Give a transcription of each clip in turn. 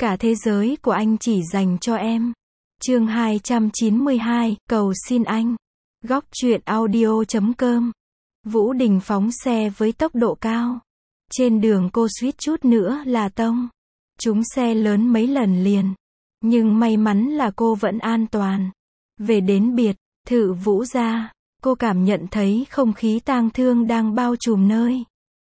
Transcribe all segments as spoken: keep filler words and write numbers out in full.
Cả thế giới của anh chỉ dành cho em. Chương hai trăm chín mươi hai, cầu xin anh. Góc truyện audio chấm com. Vũ Đình phóng xe với tốc độ cao. Trên đường cô suýt chút nữa là tông trúng xe lớn mấy lần liền. Nhưng may mắn là cô vẫn an toàn. Về đến biệt thự Vũ gia, cô cảm nhận thấy không khí tang thương đang bao trùm nơi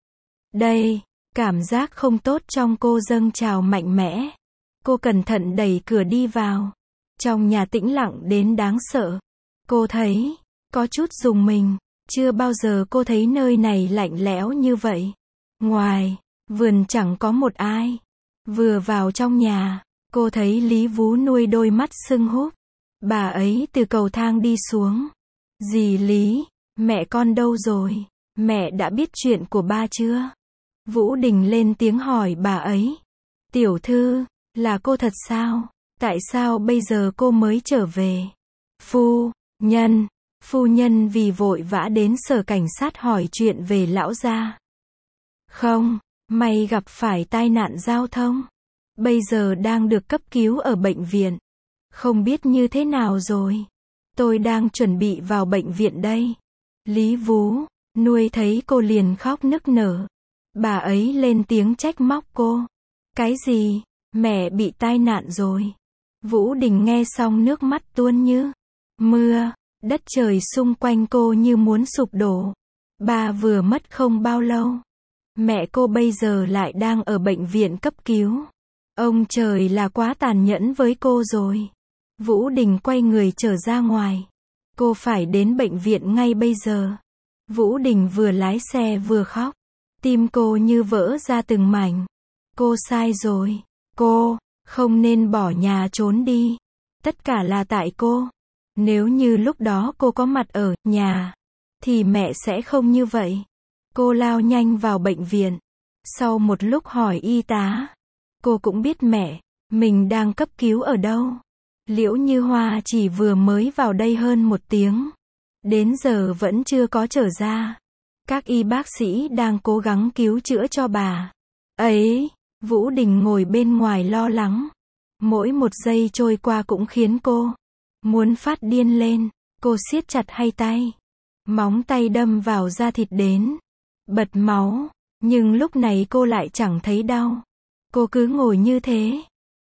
đây. Cảm giác không tốt trong cô dâng trào mạnh mẽ. Cô cẩn thận đẩy cửa đi vào. Trong nhà tĩnh lặng đến đáng sợ. Cô thấy có chút rùng mình. Chưa bao giờ cô thấy nơi này lạnh lẽo như vậy. Ngoài vườn chẳng có một ai. Vừa vào trong nhà, cô thấy Lý Vú nuôi đôi mắt sưng húp. Bà ấy từ cầu thang đi xuống. Dì Lý, mẹ con đâu rồi? Mẹ đã biết chuyện của ba chưa? Vũ Đình lên tiếng hỏi bà ấy. Tiểu thư, là cô thật sao? Tại sao bây giờ cô mới trở về? Phu nhân, phu nhân vì vội vã đến sở cảnh sát hỏi chuyện về lão gia. Không, may gặp phải tai nạn giao thông. Bây giờ đang được cấp cứu ở bệnh viện. Không biết như thế nào rồi. Tôi đang chuẩn bị vào bệnh viện đây. Lý Vú nuôi thấy cô liền khóc nức nở. Bà ấy lên tiếng trách móc cô. Cái gì? Mẹ bị tai nạn rồi. Vũ Đình nghe xong nước mắt tuôn như mưa. Đất trời xung quanh cô như muốn sụp đổ. Ba vừa mất không bao lâu. Mẹ cô bây giờ lại đang ở bệnh viện cấp cứu. Ông trời là quá tàn nhẫn với cô rồi. Vũ Đình quay người trở ra ngoài. Cô phải đến bệnh viện ngay bây giờ. Vũ Đình vừa lái xe vừa khóc. Tim cô như vỡ ra từng mảnh. Cô sai rồi. Cô không nên bỏ nhà trốn đi. Tất cả là tại cô. Nếu như lúc đó cô có mặt ở nhà, thì mẹ sẽ không như vậy. Cô lao nhanh vào bệnh viện. Sau một lúc hỏi y tá, cô cũng biết mẹ mình đang cấp cứu ở đâu. Liễu Như Hoa chỉ vừa mới vào đây hơn một tiếng. Đến giờ vẫn chưa có trở ra. Các y bác sĩ đang cố gắng cứu chữa cho bà ấy. Vũ Đình ngồi bên ngoài lo lắng. Mỗi một giây trôi qua cũng khiến cô muốn phát điên lên. Cô siết chặt hai tay. Móng tay đâm vào da thịt đến bật máu. Nhưng lúc này cô lại chẳng thấy đau. Cô cứ ngồi như thế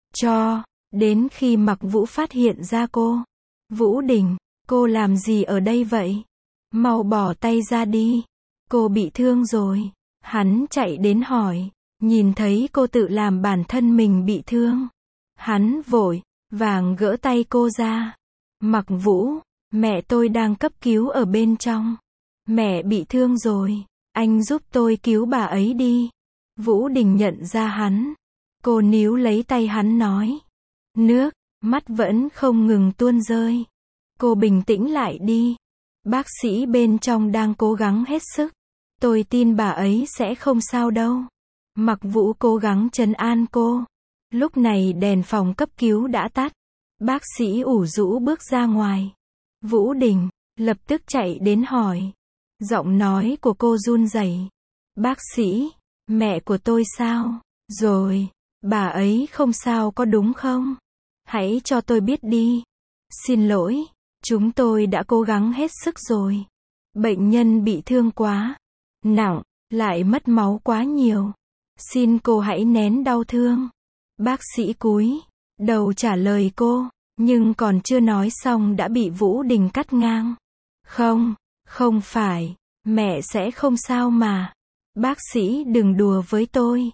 cho đến khi Mặc Vũ phát hiện ra cô. Vũ Đình, cô làm gì ở đây vậy? Mau bỏ tay ra đi. Cô bị thương rồi. Hắn chạy đến hỏi. Nhìn thấy cô tự làm bản thân mình bị thương. Hắn vội vàng gỡ tay cô ra. Mặc Vũ, mẹ tôi đang cấp cứu ở bên trong. Mẹ bị thương rồi. Anh giúp tôi cứu bà ấy đi. Vũ Đình nhận ra hắn. Cô níu lấy tay hắn nói. Nước mắt vẫn không ngừng tuôn rơi. Cô bình tĩnh lại đi. Bác sĩ bên trong đang cố gắng hết sức. Tôi tin bà ấy sẽ không sao đâu. Mặc Vũ cố gắng trấn an cô. Lúc này đèn phòng cấp cứu đã tắt. Bác sĩ ủ rũ bước ra ngoài. Vũ Đình lập tức chạy đến hỏi. Giọng nói của cô run rẩy. Bác sĩ, mẹ của tôi sao rồi? Bà ấy không sao có đúng không? Hãy cho tôi biết đi. Xin lỗi, chúng tôi đã cố gắng hết sức rồi. Bệnh nhân bị thương quá nặng, lại mất máu quá nhiều. Xin cô hãy nén đau thương. Bác sĩ cúi đầu trả lời cô, nhưng còn chưa nói xong đã bị Vũ Đình cắt ngang. Không, không phải, mẹ sẽ không sao mà. Bác sĩ đừng đùa với tôi.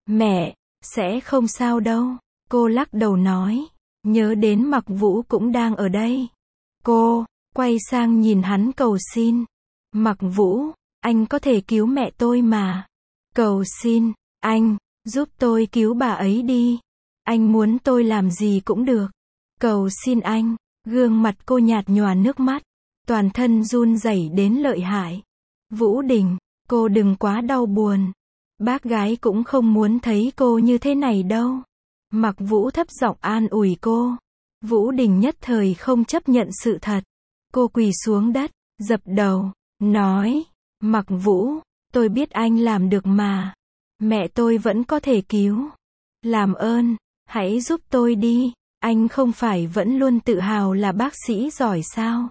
Mẹ sẽ không sao đâu. Cô lắc đầu nói. Nhớ đến Mặc Vũ cũng đang ở đây. Cô quay sang nhìn hắn cầu xin. Mặc Vũ, anh có thể cứu mẹ tôi mà. Cầu xin anh giúp tôi cứu bà ấy đi. Anh muốn tôi làm gì cũng được. Cầu xin anh. Gương mặt cô nhạt nhòa nước mắt. Toàn thân run rẩy đến lợi hại. Vũ Đình, cô đừng quá đau buồn. Bác gái cũng không muốn thấy cô như thế này đâu. Mặc Vũ thấp giọng an ủi cô. Vũ Đình nhất thời không chấp nhận sự thật. Cô quỳ xuống đất, dập đầu, nói. Mặc Vũ, tôi biết anh làm được mà. Mẹ tôi vẫn có thể cứu. Làm ơn, Hãy giúp tôi đi, anh không phải vẫn luôn tự hào là bác sĩ giỏi sao?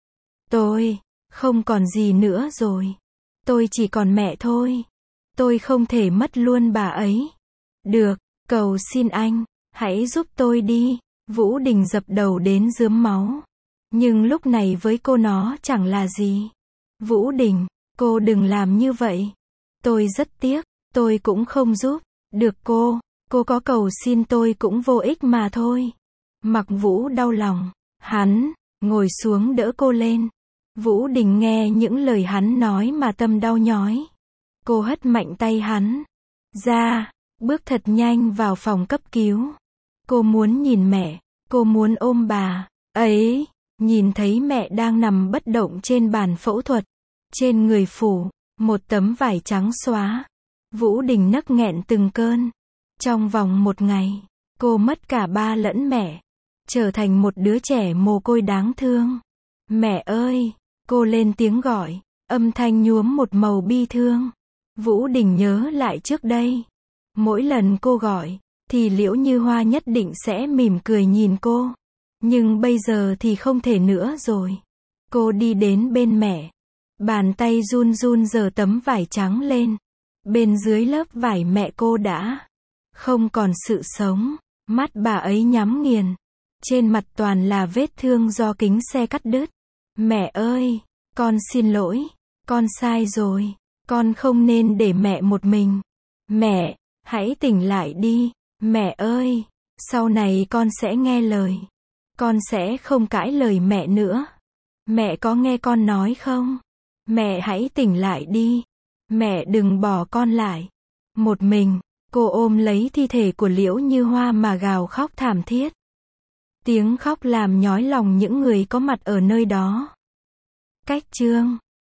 Tôi, không còn gì nữa rồi. Tôi chỉ còn mẹ thôi. Tôi không thể mất luôn bà ấy. Được, cầu xin anh, hãy giúp tôi đi. Vũ Đình dập đầu đến rướm máu. Nhưng lúc này với cô nó chẳng là gì. Vũ Đình, cô đừng làm như vậy. Tôi rất tiếc, tôi cũng không giúp. Được cô, cô có cầu xin tôi cũng vô ích mà thôi. Mặc Vũ đau lòng. Hắn, ngồi xuống đỡ cô lên. Vũ Đình nghe những lời hắn nói mà tâm đau nhói. Cô hất mạnh tay hắn ra, bước thật nhanh vào phòng cấp cứu. Cô muốn nhìn mẹ, cô muốn ôm bà ấy, nhìn thấy mẹ đang nằm bất động trên bàn phẫu thuật. Trên người phủ một tấm vải trắng xóa. Vũ Đình nấc nghẹn từng cơn. Trong vòng một ngày, cô mất cả ba lẫn mẹ, trở thành một đứa trẻ mồ côi đáng thương. Mẹ ơi, cô lên tiếng gọi, âm thanh nhuốm một màu bi thương. Vũ Đình nhớ lại trước đây, mỗi lần cô gọi, thì Liễu Như Hoa nhất định sẽ mỉm cười nhìn cô. Nhưng bây giờ thì không thể nữa rồi. Cô đi đến bên mẹ, bàn tay run run giở tấm vải trắng lên. Bên dưới lớp vải mẹ cô đã không còn sự sống. Mắt bà ấy nhắm nghiền. Trên mặt toàn là vết thương do kính xe cắt đứt. Mẹ ơi, con xin lỗi, con sai rồi. Con không nên để mẹ một mình. Mẹ, hãy tỉnh lại đi. Mẹ ơi, sau này con sẽ nghe lời. Con sẽ không cãi lời mẹ nữa. Mẹ có nghe con nói không? Mẹ hãy tỉnh lại đi. Mẹ đừng bỏ con lại một mình. Cô ôm lấy thi thể của Liễu Như Hoa mà gào khóc thảm thiết. Tiếng khóc làm nhói lòng những người có mặt ở nơi đó. Cách chương